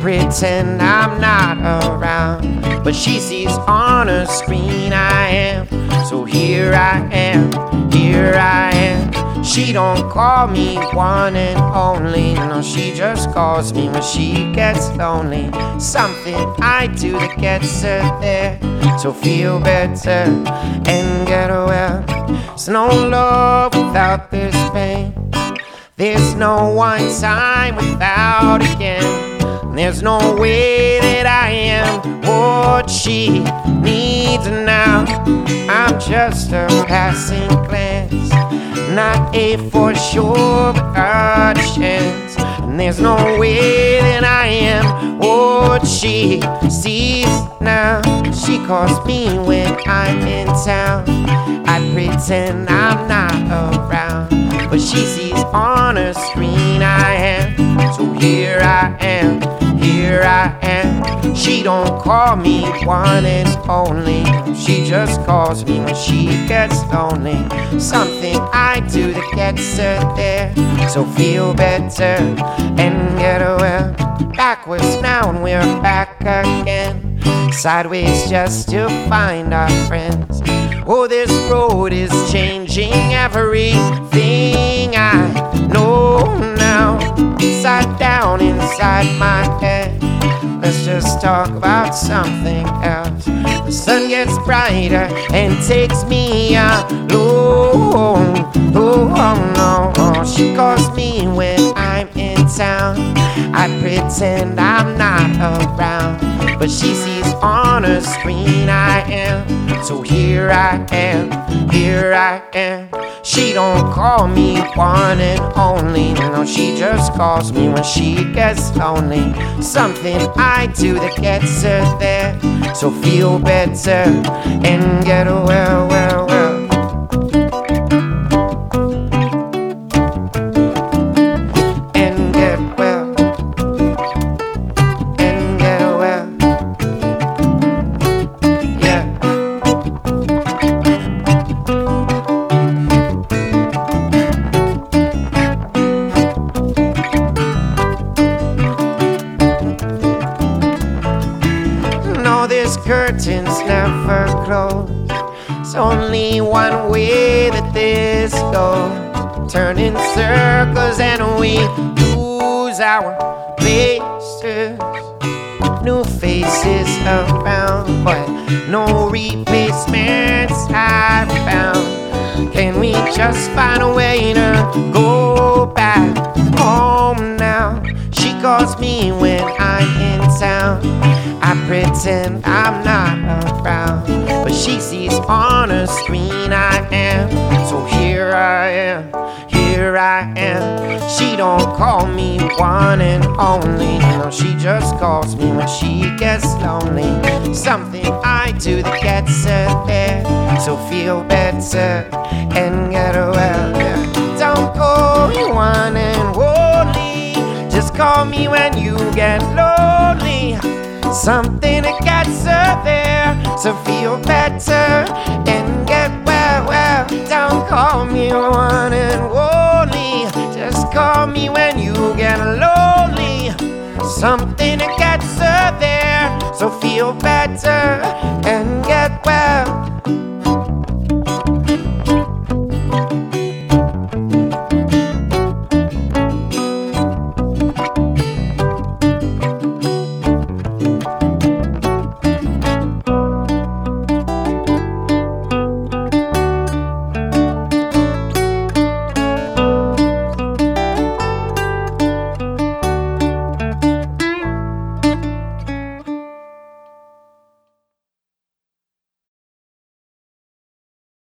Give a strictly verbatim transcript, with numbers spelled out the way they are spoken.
pretend I'm not around, but she sees on her screen I am. So here I am, here I am. She don't call me one and only, no, she just calls me when she gets lonely. Something I do that gets her there, so feel better and get well. There's no love without this pain. There's no one time without again. There's no way that I am what she needs now. I'm just a passing glance, not a for sure but a chance. And there's no way that I am what she sees now. She calls me when I'm in town. I pretend I'm not around, but she sees on her screen I am. So here I am, here I am. She don't call me one and only, she just calls me when she gets lonely. Something I do that gets her there, so feel better and get well. Backwards now and we're back again, sideways just to find our friends. Oh, this road is changing everything I know now. Upside down inside my head, let's just talk about something else. The sun gets brighter and takes me along. Oh, oh no, oh, she calls me when I'm in town. I pretend I'm not around, but she sees on her screen I am. So here I am, here I am. She don't call me one and only, no, she just calls me when she gets lonely. Something I do that gets her there, so feel better and get well, well, well. And get well, and get well, yeah. No, this curtain's never closed. It's only one way that this goes. Turn in circles and we lose our places. New faces around, but no replacements I found. Can we just find a way to go back home now? She calls me when I'm in town. I pretend I'm not around, but she sees on her screen I am. So here I am, here I am. She don't call me one and only, no, she just calls me when she gets lonely. Something I do that gets her there, so feel better and get well, yeah. Don't call me one and only, just call me when you get lonely. Something that gets her there, so feel better and get well, well. Don't call me one and only, just call me when you get lonely. Something that gets her there, so feel better and get